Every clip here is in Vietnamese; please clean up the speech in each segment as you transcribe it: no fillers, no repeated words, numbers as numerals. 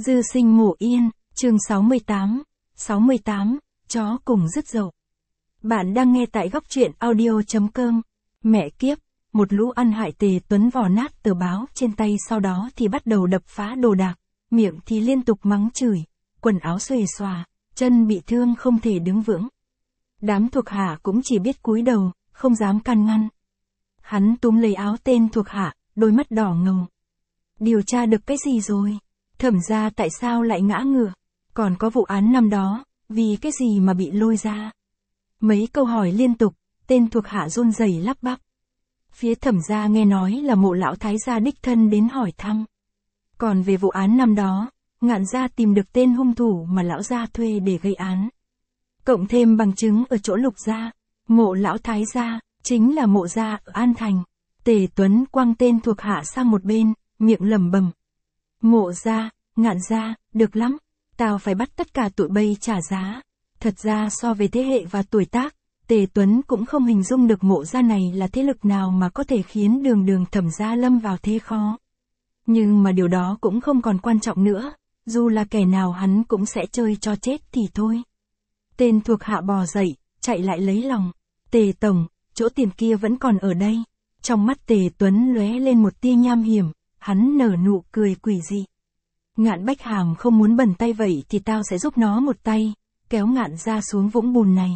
Dư sinh mộ yên, chương 68, chó cùng rứt dậu. Bạn đang nghe tại góc truyện audio.com. Mẹ kiếp, một lũ ăn hại Tề Tuấn vò nát tờ báo trên tay, sau đó thì bắt đầu đập phá đồ đạc, miệng thì liên tục mắng chửi, quần áo xuề xòa, chân bị thương không thể đứng vững. Đám thuộc hạ cũng chỉ biết cúi đầu, không dám can ngăn. Hắn túm lấy áo tên thuộc hạ, đôi mắt đỏ ngầu. Điều tra được cái gì rồi? Thẩm gia tại sao lại ngã ngựa? Còn có vụ án năm đó, vì cái gì mà bị lôi ra? Mấy câu hỏi liên tục, tên thuộc hạ run rẩy lắp bắp. Phía thẩm gia nghe nói là Mộ lão thái gia đích thân đến hỏi thăm. Còn về vụ án năm đó, Ngạn gia tìm được tên hung thủ mà lão gia thuê để gây án. Cộng thêm bằng chứng ở chỗ Lục gia, Mộ lão thái gia, chính là Mộ gia ở An Thành. Tề Tuấn quăng tên thuộc hạ sang một bên, miệng lẩm bẩm. Mộ gia, Ngạn gia, được lắm, tao phải bắt tất cả tụi bay trả giá. Thật ra so với thế hệ và tuổi tác, Tề Tuấn cũng không hình dung được Mộ gia này là thế lực nào mà có thể khiến đường thẩm gia lâm vào thế khó. Nhưng mà điều đó cũng không còn quan trọng nữa, dù là kẻ nào hắn cũng sẽ chơi cho chết thì thôi. Tên thuộc hạ bò dậy, chạy lại lấy lòng. Tề tổng, chỗ tiền kia vẫn còn ở đây. Trong mắt Tề Tuấn lóe lên một tia nham hiểm, hắn nở nụ cười quỷ dị. Ngạn Bách Hàm không muốn bẩn tay vậy thì tao sẽ giúp nó một tay, kéo Ngạn ra xuống vũng bùn này.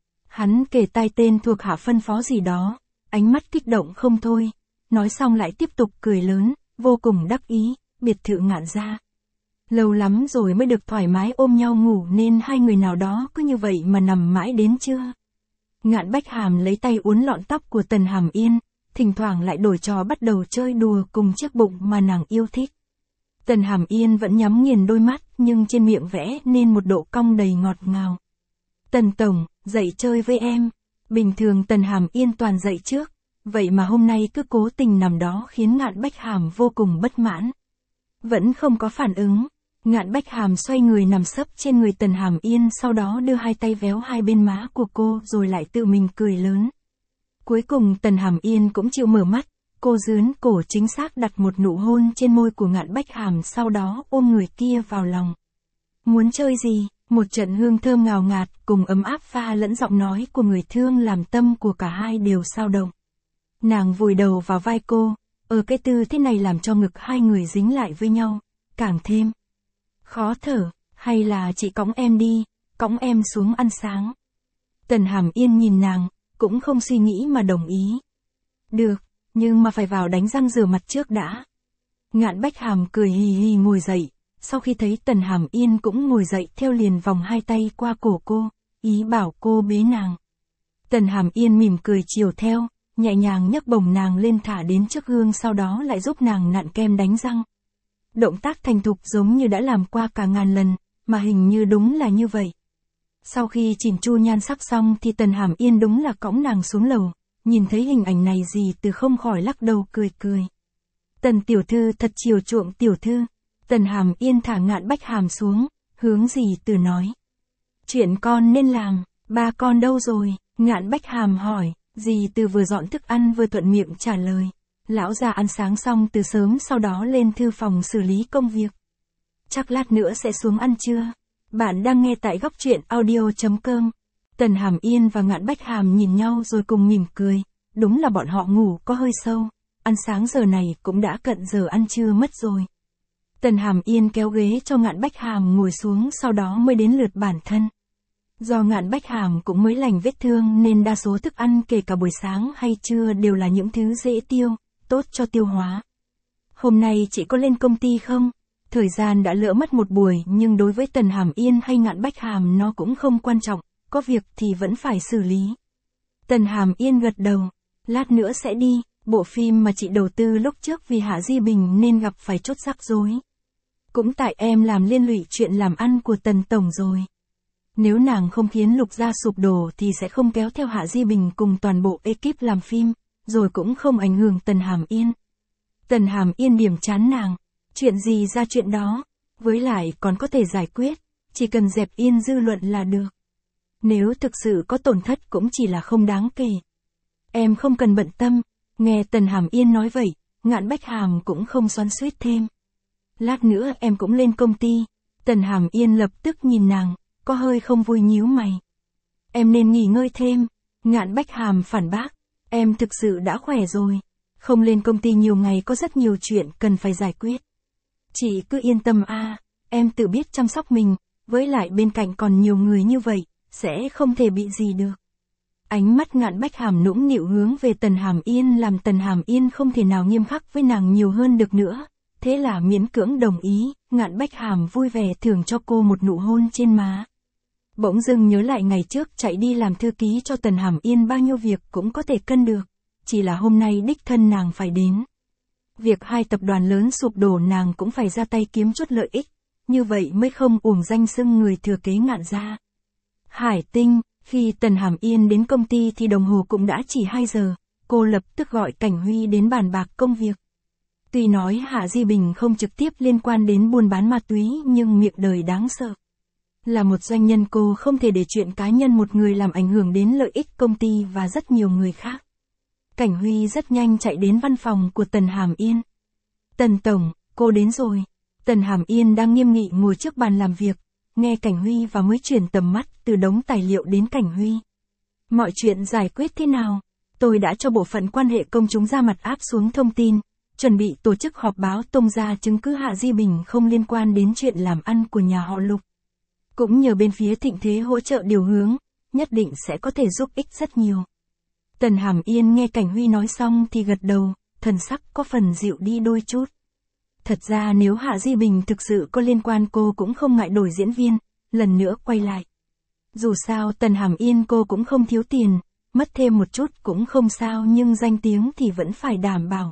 Hắn kề tai tên thuộc hạ phân phó gì đó, ánh mắt kích động không thôi, nói xong lại tiếp tục cười lớn, vô cùng đắc ý, biệt thự Ngạn gia. Lâu lắm rồi mới được thoải mái ôm nhau ngủ nên hai người nào đó cứ như vậy mà nằm mãi đến trưa. Ngạn Bách Hàm lấy tay uốn lọn tóc của Tần Hàm Yên, thỉnh thoảng lại đổi trò bắt đầu chơi đùa cùng chiếc bụng mà nàng yêu thích. Tần Hàm Yên vẫn nhắm nghiền đôi mắt nhưng trên miệng vẽ nên một độ cong đầy ngọt ngào. Tần tổng, dậy chơi với em. Bình thường Tần Hàm Yên toàn dậy trước, vậy mà hôm nay cứ cố tình nằm đó khiến Ngạn Bách Hàm vô cùng bất mãn. Vẫn không có phản ứng. Ngạn Bách Hàm xoay người nằm sấp trên người Tần Hàm Yên, sau đó đưa hai tay véo hai bên má của cô rồi lại tự mình cười lớn. Cuối cùng Tần Hàm Yên cũng chịu mở mắt, cô dướn cổ chính xác đặt một nụ hôn trên môi của Ngạn Bách Hàm, sau đó ôm người kia vào lòng. Muốn chơi gì? Một trận hương thơm ngào ngạt cùng ấm áp pha lẫn giọng nói của người thương làm tâm của cả hai đều xao động. Nàng vùi đầu vào vai cô, ở cái tư thế này làm cho ngực hai người dính lại với nhau, càng thêm khó thở. Hay là chị cõng em đi, cõng em xuống ăn sáng. Tần Hàm Yên nhìn nàng, cũng không suy nghĩ mà đồng ý. Được, nhưng mà phải vào đánh răng rửa mặt trước đã. Ngạn Bách Hàm cười hì hì ngồi dậy, sau khi thấy Tần Hàm Yên cũng ngồi dậy theo liền vòng hai tay qua cổ cô, ý bảo cô bế nàng. Tần Hàm Yên mỉm cười chiều theo, nhẹ nhàng nhấc bổng nàng lên thả đến trước gương, sau đó lại giúp nàng nặn kem đánh răng. Động tác thành thục giống như đã làm qua cả ngàn lần, mà hình như đúng là như vậy. Sau khi chỉn chu nhan sắc xong thì Tần Hàm Yên đúng là cõng nàng xuống lầu, nhìn thấy hình ảnh này dì từ không khỏi lắc đầu cười cười. Tần tiểu thư thật chiều chuộng tiểu thư. Tần Hàm Yên thả Ngạn Bách Hàm xuống, hướng dì từ nói. Chuyện con nên làm, ba con đâu rồi? Ngạn Bách Hàm hỏi, dì từ vừa dọn thức ăn vừa thuận miệng trả lời. Lão già ăn sáng xong từ sớm, sau đó lên thư phòng xử lý công việc. Chắc lát nữa sẽ xuống ăn trưa. Bạn đang nghe tại góc truyện audio.com. Tần Hàm Yên và Ngạn Bách Hàm nhìn nhau rồi cùng mỉm cười. Đúng là bọn họ ngủ có hơi sâu. Ăn sáng giờ này cũng đã cận giờ ăn trưa mất rồi. Tần Hàm Yên kéo ghế cho Ngạn Bách Hàm ngồi xuống, sau đó mới đến lượt bản thân. Do Ngạn Bách Hàm cũng mới lành vết thương nên đa số thức ăn kể cả buổi sáng hay trưa đều là những thứ dễ tiêu, tốt cho tiêu hóa. Hôm nay chị có lên công ty không? Thời gian đã lỡ mất một buổi nhưng đối với Tần Hàm Yên hay Ngạn Bách Hàm nó cũng không quan trọng, có việc thì vẫn phải xử lý. Tần Hàm Yên gật đầu, lát nữa sẽ đi, bộ phim mà chị đầu tư lúc trước vì Hạ Di Bình nên gặp phải chút rắc rối. Cũng tại em làm liên lụy chuyện làm ăn của Tần tổng rồi. Nếu nàng không khiến Lục gia sụp đổ thì sẽ không kéo theo Hạ Di Bình cùng toàn bộ ekip làm phim, rồi cũng không ảnh hưởng Tần Hàm Yên. Tần Hàm Yên điểm chán nàng, chuyện gì ra chuyện đó, với lại còn có thể giải quyết, chỉ cần dẹp yên dư luận là được. Nếu thực sự có tổn thất cũng chỉ là không đáng kể. Em không cần bận tâm. Nghe Tần Hàm Yên nói vậy, Ngạn Bách Hàm cũng không xoắn xuýt thêm. lát nữa em cũng lên công ty. Tần Hàm Yên lập tức nhìn nàng, có hơi không vui nhíu mày. Em nên nghỉ ngơi thêm. Ngạn Bách Hàm phản bác, em thực sự đã khỏe rồi. Không lên công ty nhiều ngày có rất nhiều chuyện cần phải giải quyết. Chị cứ yên tâm em tự biết chăm sóc mình, với lại bên cạnh còn nhiều người như vậy, sẽ không thể bị gì được. Ánh mắt Ngạn Bách Hàm nũng nịu hướng về Tần Hàm Yên làm Tần Hàm Yên không thể nào nghiêm khắc với nàng nhiều hơn được nữa. Thế là miễn cưỡng đồng ý, Ngạn Bách Hàm vui vẻ thưởng cho cô một nụ hôn trên má. Bỗng dưng nhớ lại ngày trước chạy đi làm thư ký cho Tần Hàm Yên bao nhiêu việc cũng có thể cân được. Chỉ là hôm nay đích thân nàng phải đến. Việc hai tập đoàn lớn sụp đổ nàng cũng phải ra tay kiếm chút lợi ích. Như vậy mới không uổng danh xưng người thừa kế Ngạn gia. Hải Tinh, khi Tần Hàm Yên đến công ty thì đồng hồ cũng đã chỉ 2 giờ. Cô lập tức gọi Cảnh Huy đến bàn bạc công việc. Tuy nói Hạ Di Bình không trực tiếp liên quan đến buôn bán ma túy nhưng miệng đời đáng sợ. Là một doanh nhân cô không thể để chuyện cá nhân một người làm ảnh hưởng đến lợi ích công ty và rất nhiều người khác. Cảnh Huy rất nhanh chạy đến văn phòng của Tần Hàm Yên. Tần Tổng, cô đến rồi. Tần Hàm Yên đang nghiêm nghị ngồi trước bàn làm việc, nghe Cảnh Huy và mới chuyển tầm mắt từ đống tài liệu đến Cảnh Huy. Mọi chuyện giải quyết thế nào? Tôi đã cho bộ phận quan hệ công chúng ra mặt áp xuống thông tin, chuẩn bị tổ chức họp báo tung ra chứng cứ Hạ Di Bình không liên quan đến chuyện làm ăn của nhà họ Lục. Cũng nhờ bên phía Thịnh Thế hỗ trợ điều hướng, nhất định sẽ có thể giúp ích rất nhiều. Tần Hàm Yên nghe Cảnh Huy nói xong thì gật đầu, thần sắc có phần dịu đi đôi chút. Thật ra nếu Hạ Di Bình thực sự có liên quan cô cũng không ngại đổi diễn viên, lần nữa quay lại. Dù sao Tần Hàm Yên cô cũng không thiếu tiền, mất thêm một chút cũng không sao nhưng danh tiếng thì vẫn phải đảm bảo.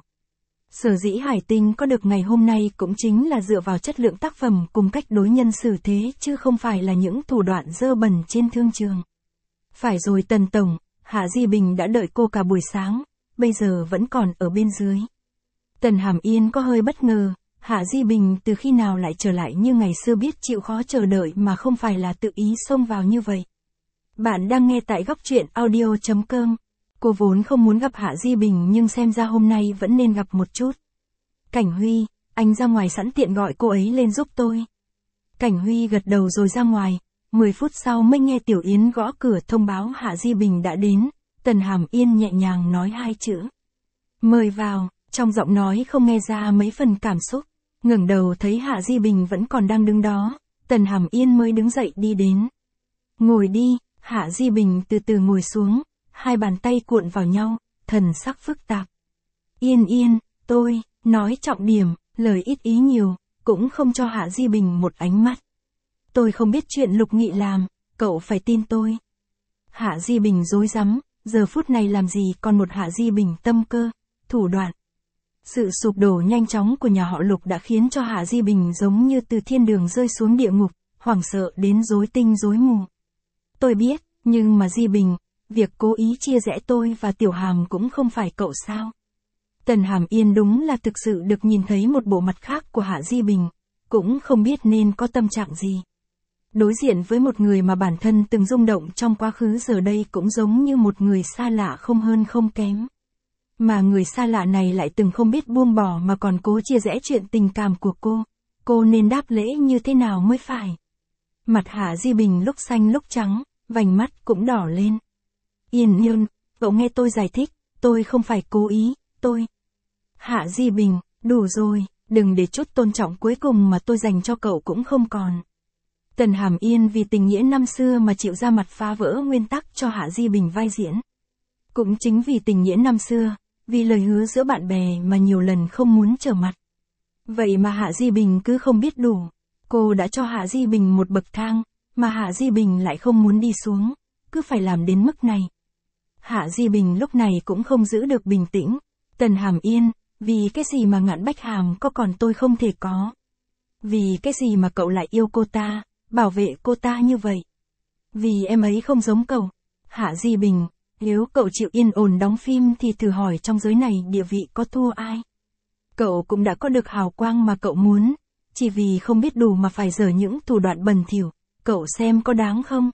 Sở dĩ Hải Tinh có được ngày hôm nay cũng chính là dựa vào chất lượng tác phẩm cùng cách đối nhân xử thế chứ không phải là những thủ đoạn dơ bẩn trên thương trường. Phải rồi Tần Tổng, Hạ Di Bình đã đợi cô cả buổi sáng, bây giờ vẫn còn ở bên dưới. Tần Hàm Yên có hơi bất ngờ, Hạ Di Bình từ khi nào lại trở lại như ngày xưa biết chịu khó chờ đợi mà không phải là tự ý xông vào như vậy. Bạn đang nghe tại góc truyện audio.com. Cô vốn không muốn gặp Hạ Di Bình nhưng xem ra hôm nay vẫn nên gặp một chút. Cảnh Huy, anh ra ngoài sẵn tiện gọi cô ấy lên giúp tôi. Cảnh Huy gật đầu rồi ra ngoài, 10 phút sau mới nghe Tiểu Yến gõ cửa thông báo Hạ Di Bình đã đến. Tần Hàm Yên nhẹ nhàng nói 2 chữ. Mời vào, trong giọng nói không nghe ra mấy phần cảm xúc. Ngẩng đầu thấy Hạ Di Bình vẫn còn đang đứng đó, Tần Hàm Yên mới đứng dậy đi đến. Ngồi đi, Hạ Di Bình từ từ ngồi xuống, hai bàn tay cuộn vào nhau, thần sắc phức tạp. Yên, tôi, nói trọng điểm, lời ít ý nhiều, cũng không cho Hạ Di Bình một ánh mắt. Tôi không biết chuyện Lục Nghị làm, cậu phải tin tôi. Hạ Di Bình rối rắm, giờ phút này làm gì còn một Hạ Di Bình tâm cơ, thủ đoạn. Sự sụp đổ nhanh chóng của nhà họ Lục đã khiến cho Hạ Di Bình giống như từ thiên đường rơi xuống địa ngục, hoảng sợ đến rối tinh rối mù. Tôi biết, nhưng mà Di Bình, việc cố ý chia rẽ tôi và Tiểu Hàm cũng không phải cậu sao. Tần Hàm Yên đúng là thực sự được nhìn thấy một bộ mặt khác của Hạ Di Bình, cũng không biết nên có tâm trạng gì. Đối diện với một người mà bản thân từng rung động trong quá khứ giờ đây cũng giống như một người xa lạ không hơn không kém. Mà người xa lạ này lại từng không biết buông bỏ mà còn cố chia rẽ chuyện tình cảm của cô nên đáp lễ như thế nào mới phải. Mặt Hạ Di Bình lúc xanh lúc trắng, vành mắt cũng đỏ lên. Yên, cậu nghe tôi giải thích, tôi không phải cố ý, tôi. Hạ Di Bình, đủ rồi, đừng để chút tôn trọng cuối cùng mà tôi dành cho cậu cũng không còn. Tần Hàm Yên vì tình nghĩa năm xưa mà chịu ra mặt phá vỡ nguyên tắc cho Hạ Di Bình vai diễn. Cũng chính vì tình nghĩa năm xưa, vì lời hứa giữa bạn bè mà nhiều lần không muốn trở mặt. Vậy mà Hạ Di Bình cứ không biết đủ. Cô đã cho Hạ Di Bình một bậc thang, mà Hạ Di Bình lại không muốn đi xuống, cứ phải làm đến mức này. Hạ Di Bình lúc này cũng không giữ được bình tĩnh. Tần Hàm Yên, vì cái gì mà Ngạn Bách Hàm có còn tôi không thể có? Vì cái gì mà cậu lại yêu cô ta, bảo vệ cô ta như vậy? Vì em ấy không giống cậu. Hạ Di Bình, nếu cậu chịu yên ổn đóng phim thì thử hỏi trong giới này địa vị có thua ai? Cậu cũng đã có được hào quang mà cậu muốn, chỉ vì không biết đủ mà phải dở những thủ đoạn bẩn thỉu, cậu xem có đáng không?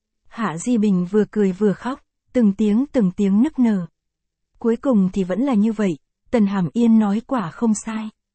Hạ Di Bình vừa cười vừa khóc, từng tiếng nức nở. Cuối cùng thì vẫn là như vậy, Tần Hàm Yên nói quả không sai.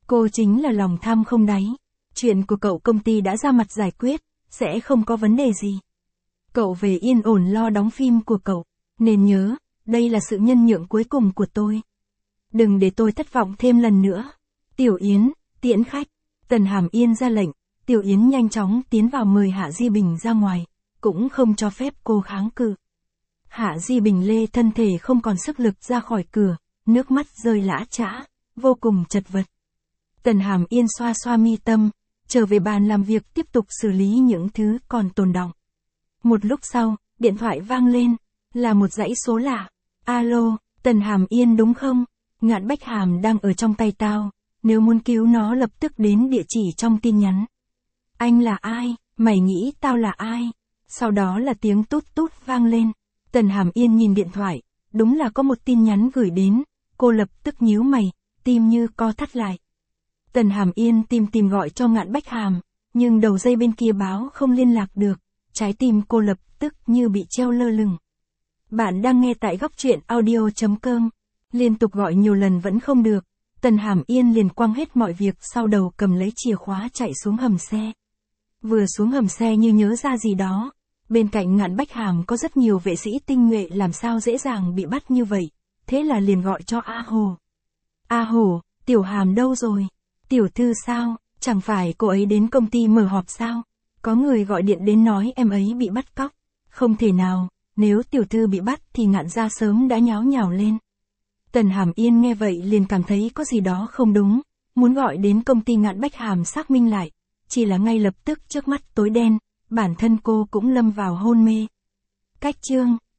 Cô chính là lòng tham không đáy. Chuyện của cậu công ty đã ra mặt giải quyết, sẽ không có vấn đề gì. Cậu về yên ổn lo đóng phim của cậu, nên nhớ, đây là sự nhân nhượng cuối cùng của tôi. Đừng để tôi thất vọng thêm lần nữa. Tiểu Yến, tiễn khách. Tần Hàm Yên ra lệnh, Tiểu Yến nhanh chóng tiến vào mời Hạ Di Bình ra ngoài, cũng không cho phép cô kháng cự. Hạ Di Bình lê thân thể không còn sức lực ra khỏi cửa, nước mắt rơi lã chã, vô cùng chật vật. Tần Hàm Yên xoa xoa mi tâm, trở về bàn làm việc tiếp tục xử lý những thứ còn tồn đọng. Một lúc sau, điện thoại vang lên, là một dãy số lạ. Alo, Tần Hàm Yên đúng không? Ngạn Bách Hàm đang ở trong tay tao, nếu muốn cứu nó lập tức đến địa chỉ trong tin nhắn. Anh là ai? Mày nghĩ tao là ai? Sau đó là tiếng tút tút vang lên. Tần Hàm Yên nhìn điện thoại, đúng là có một tin nhắn gửi đến, cô lập tức nhíu mày, tim như co thắt lại. Tần Hàm Yên tìm gọi cho Ngạn Bách Hàm, nhưng đầu dây bên kia báo không liên lạc được, trái tim cô lập tức như bị treo lơ lửng. Bạn đang nghe tại góc truyện audio.com, liên tục gọi nhiều lần vẫn không được, Tần Hàm Yên liền quăng hết mọi việc sau đầu cầm lấy chìa khóa chạy xuống hầm xe. Vừa xuống hầm xe như nhớ ra gì đó, bên cạnh Ngạn Bách Hàm có rất nhiều vệ sĩ tinh nhuệ làm sao dễ dàng bị bắt như vậy, thế là liền gọi cho A Hồ. A Hồ, Tiểu Hàm đâu rồi? Tiểu thư sao, chẳng phải cô ấy đến công ty mở họp sao? Có người gọi điện đến nói em ấy bị bắt cóc. Không thể nào, nếu tiểu thư bị bắt thì Ngạn gia sớm đã nháo nhào lên. Tần Hàm Yên nghe vậy liền cảm thấy có gì đó không đúng, muốn gọi đến công ty Ngạn Bách Hàm xác minh lại, chỉ là ngay lập tức trước mắt tối đen, bản thân cô cũng lâm vào hôn mê. Cách chương